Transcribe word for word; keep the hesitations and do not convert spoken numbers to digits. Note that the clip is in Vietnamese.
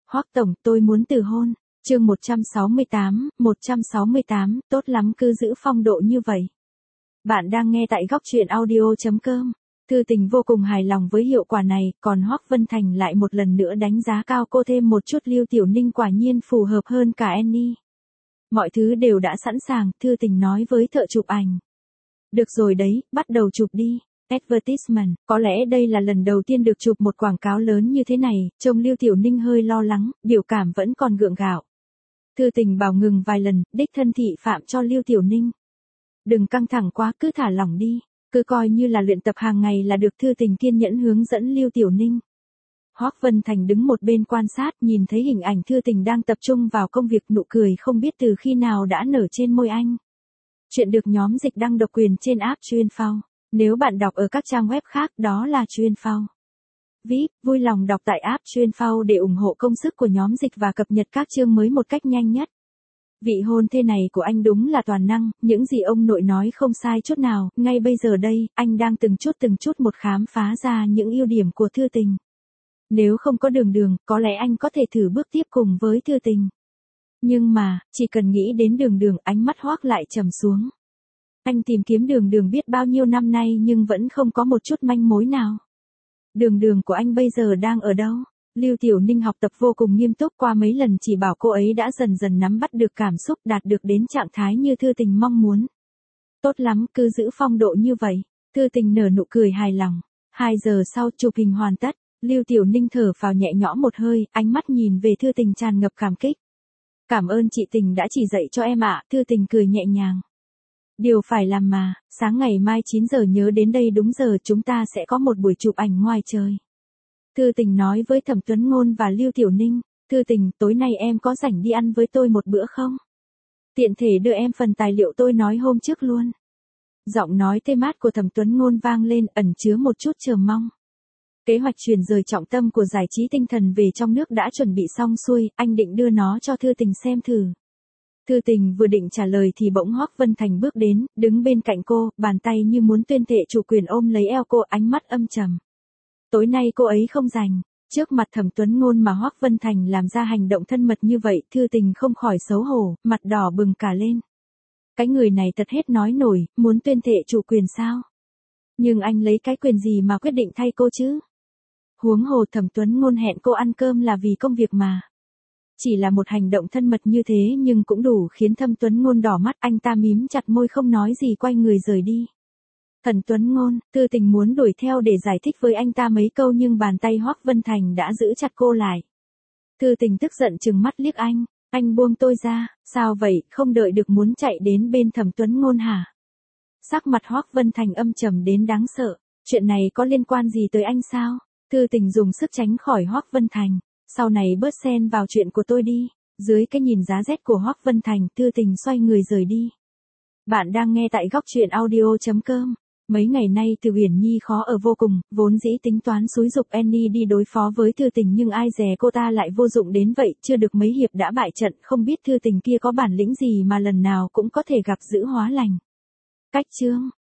Hoắc tổng, tôi muốn từ hôn. Chương một trăm sáu mươi tám, một trăm sáu mươi tám, tốt lắm cứ giữ phong độ như vậy. Bạn đang nghe tại góc truyện audio chấm com. Thư Tình vô cùng hài lòng với hiệu quả này, còn Hoắc Vân Thành lại một lần nữa đánh giá cao cô thêm một chút. Lưu Tiểu Ninh quả nhiên phù hợp hơn cả Annie. Mọi thứ đều đã sẵn sàng, Thư Tình nói với thợ chụp ảnh. Được rồi đấy, bắt đầu chụp đi. Advertisement, có lẽ đây là lần đầu tiên được chụp một quảng cáo lớn như thế này, trông Lưu Tiểu Ninh hơi lo lắng, biểu cảm vẫn còn gượng gạo. Thư Tình bảo ngừng vài lần, đích thân thị phạm cho Lưu Tiểu Ninh. Đừng căng thẳng quá, cứ thả lỏng đi, cứ coi như là luyện tập hàng ngày là được. Thư Tình kiên nhẫn hướng dẫn Lưu Tiểu Ninh. Hoắc Vân Thành đứng một bên quan sát, nhìn thấy hình ảnh Thư Tình đang tập trung vào công việc, nụ cười không biết từ khi nào đã nở trên môi anh. Chuyện được nhóm dịch đăng độc quyền trên app Chuyên.Phao. Nếu bạn đọc ở các trang web khác đó là Chuyên.Phao. vê i pê, vui lòng đọc tại app Chuyên.Phao để ủng hộ công sức của nhóm dịch và cập nhật các chương mới một cách nhanh nhất. Vị hôn thê này của anh đúng là toàn năng, những gì ông nội nói không sai chút nào, ngay bây giờ đây, anh đang từng chút từng chút một khám phá ra những ưu điểm của Thư Tình. Nếu không có Đường Đường, có lẽ anh có thể thử bước tiếp cùng với Thư Tình. Nhưng mà, chỉ cần nghĩ đến Đường Đường, ánh mắt Hoắc lại trầm xuống. Anh tìm kiếm Đường Đường biết bao nhiêu năm nay nhưng vẫn không có một chút manh mối nào. Đường Đường của anh bây giờ đang ở đâu? Lưu Tiểu Ninh học tập vô cùng nghiêm túc, qua mấy lần chỉ bảo cô ấy đã dần dần nắm bắt được cảm xúc, đạt được đến trạng thái như Thư Tình mong muốn. Tốt lắm, cứ giữ phong độ như vậy. Thư Tình nở nụ cười hài lòng. Hai giờ sau chụp hình hoàn tất, Lưu Tiểu Ninh thở phào nhẹ nhõm một hơi, ánh mắt nhìn về Thư Tình tràn ngập cảm kích. Cảm ơn chị Tình đã chỉ dạy cho em ạ. Thư Tình cười nhẹ nhàng. Điều phải làm mà, sáng ngày mai chín giờ nhớ đến đây đúng giờ, chúng ta sẽ có một buổi chụp ảnh ngoài trời. Thư Tình nói với Thẩm Tuấn Ngôn và Lưu Tiểu Ninh. Thư Tình, tối nay em có rảnh đi ăn với tôi một bữa không? Tiện thể đưa em phần tài liệu tôi nói hôm trước luôn. Giọng nói tê mát của Thẩm Tuấn Ngôn vang lên, ẩn chứa một chút chờ mong. Kế hoạch chuyển rời trọng tâm của giải trí tinh thần về trong nước đã chuẩn bị xong xuôi, anh định đưa nó cho Thư Tình xem thử. Thư Tình vừa định trả lời thì bỗng Hoắc Vân Thành bước đến, đứng bên cạnh cô, bàn tay như muốn tuyên thệ chủ quyền ôm lấy eo cô, ánh mắt âm trầm. Tối nay cô ấy không rảnh. Trước mặt Thẩm Tuấn Ngôn mà Hoắc Vân Thành làm ra hành động thân mật như vậy, Thư Tình không khỏi xấu hổ, mặt đỏ bừng cả lên. Cái người này thật hết nói nổi, muốn tuyên thệ chủ quyền sao? Nhưng anh lấy cái quyền gì mà quyết định thay cô chứ? Huống hồ Thẩm Tuấn Ngôn hẹn cô ăn cơm là vì công việc mà. Chỉ là một hành động thân mật như thế nhưng cũng đủ khiến Thẩm Tuấn Ngôn đỏ mắt, anh ta mím chặt môi không nói gì, quay người rời đi. Thẩm Tuấn Ngôn, Thư Tình muốn đuổi theo để giải thích với anh ta mấy câu nhưng bàn tay Hoắc Vân Thành đã giữ chặt cô lại. Thư Tình tức giận trừng mắt liếc anh, anh buông tôi ra, sao vậy, không đợi được muốn chạy đến bên Thẩm Tuấn Ngôn hả? Sắc mặt Hoắc Vân Thành âm trầm đến đáng sợ, chuyện này có liên quan gì tới anh sao? Thư Tình dùng sức tránh khỏi Hoắc Vân Thành, sau này bớt xen vào chuyện của tôi đi. Dưới cái nhìn giá rét của Hoắc Vân Thành, Thư Tình xoay người rời đi. Bạn đang nghe tại góc truyện audio chấm com. Mấy ngày nay Từ Uyển Nhi khó ở vô cùng, vốn dĩ tính toán xúi giục Annie đi đối phó với Thư Tình nhưng ai dè cô ta lại vô dụng đến vậy, chưa được mấy hiệp đã bại trận, không biết Thư Tình kia có bản lĩnh gì mà lần nào cũng có thể gặp giữ hóa lành. Cách chương